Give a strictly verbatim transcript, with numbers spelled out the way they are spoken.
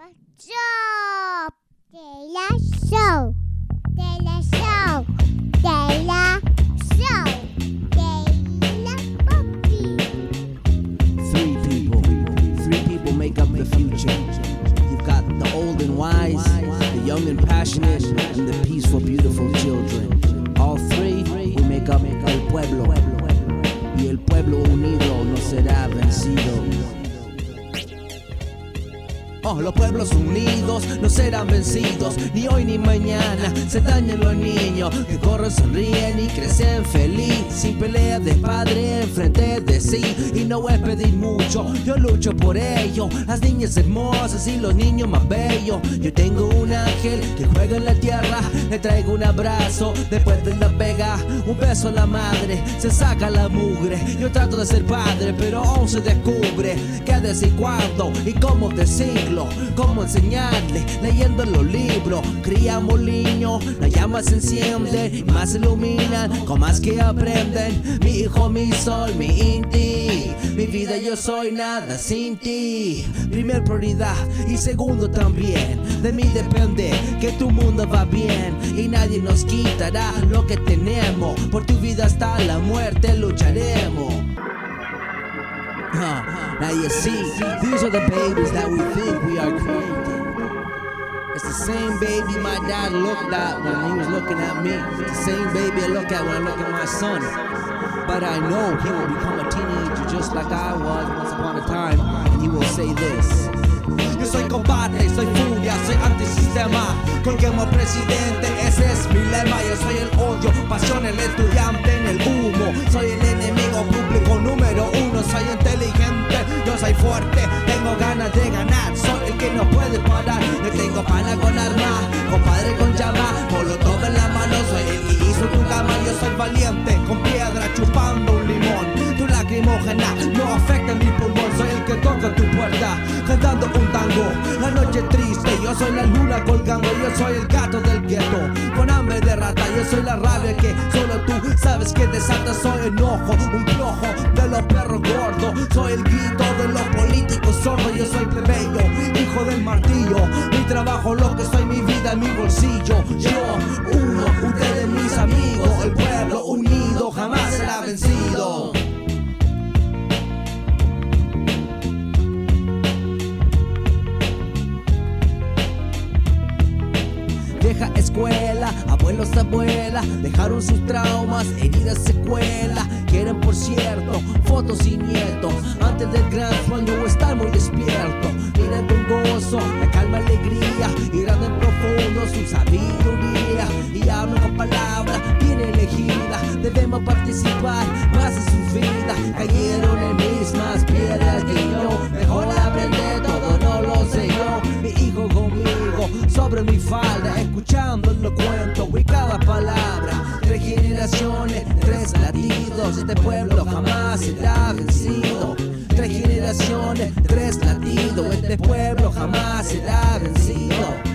Show, de la show, de la show, de la show, de la puppy. Three people, three people make up the future. You've got the old and wise, the young and passionate, and the peaceful, beautiful children. All three, we make up el pueblo. Y el pueblo unido no será vencido. Oh, los pueblos unidos no serán vencidos, ni hoy ni mañana. Se dañan los niños que corren, sonríen y crecen feliz, sin pelea de padre enfrente de sí. Y no es pedir mucho, yo lucho por ello. Las niñas hermosas y los niños más bellos. Yo tengo un ángel que juega en la tierra, le traigo un abrazo después de la pega, un beso a la madre, se saca la mugre. Yo trato de ser padre, pero aún se descubre qué decir, cuándo y cómo decirlo. Cómo enseñarle, leyendo los libros. Criamos niños, la llama se enciende y más se iluminan, con más que aprenden. Mi hijo, mi sol, mi inti, mi vida, yo soy nada sin ti. Primer prioridad y segundo también, de mí depende que tu mundo va bien. Y nadie nos quitará lo que tenemos, por tu vida hasta la muerte lucharemos. Uh, now you see, these are the babies that we think we are creating. It's the same baby my dad looked at when he was looking at me. It's the same baby I look at when I look at my son. But I know he will become a teenager just like I was once upon a time, and he will say this. Yo soy combate, soy furia, soy antisistema. Colguemos presidente, ese es mi lema. Yo soy el odio, pasión, el estudiante en el humo. Soy el enemigo público número uno. Soy inteligente, yo soy fuerte, tengo ganas de ganar. Soy el que no puede parar. Yo tengo pana con arma, compadre con llama, molotov en la mano. Soy el que hizo tu cama. Yo soy valiente, con piedra chupando un limón. Tu lacrimógena no afecta mi pulmón. Soy el que toca tu puerta, cantando un tango. La noche triste, yo soy la luna colgando. Yo soy el gato del gueto, con hambre de rata. Yo soy la rabia que solo tú sabes que desata. Soy enojo, un plojo de los perros gordos. Soy el grito de los políticos sordos. Yo soy plebeyo, hijo del martillo. Mi trabajo, lo que soy, mi vida, mi bolsillo. Yo, uno, ustedes mis amigos. El pueblo unido jamás será vencido. Vieja escuela, abuelos, abuelas, dejaron sus traumas, heridas, secuelas. Quieren, por cierto, fotos y nietos, antes del gran sueño o estar muy despierto. Miren con gozo, la calma, alegría, y grande en profundo su sabiduría. Y hablan con palabras bien elegidas, debemos participar más en sus vidas. Cayeron en mismas piedras que yo, mejor aprender todo, no lo sé yo. Mi hijo conmigo, sobre mi falda, escuchando lo cuento y cada palabra. Tres generaciones, tres latidos, este pueblo jamás será vencido. Tres generaciones, tres latidos, este pueblo jamás será vencido.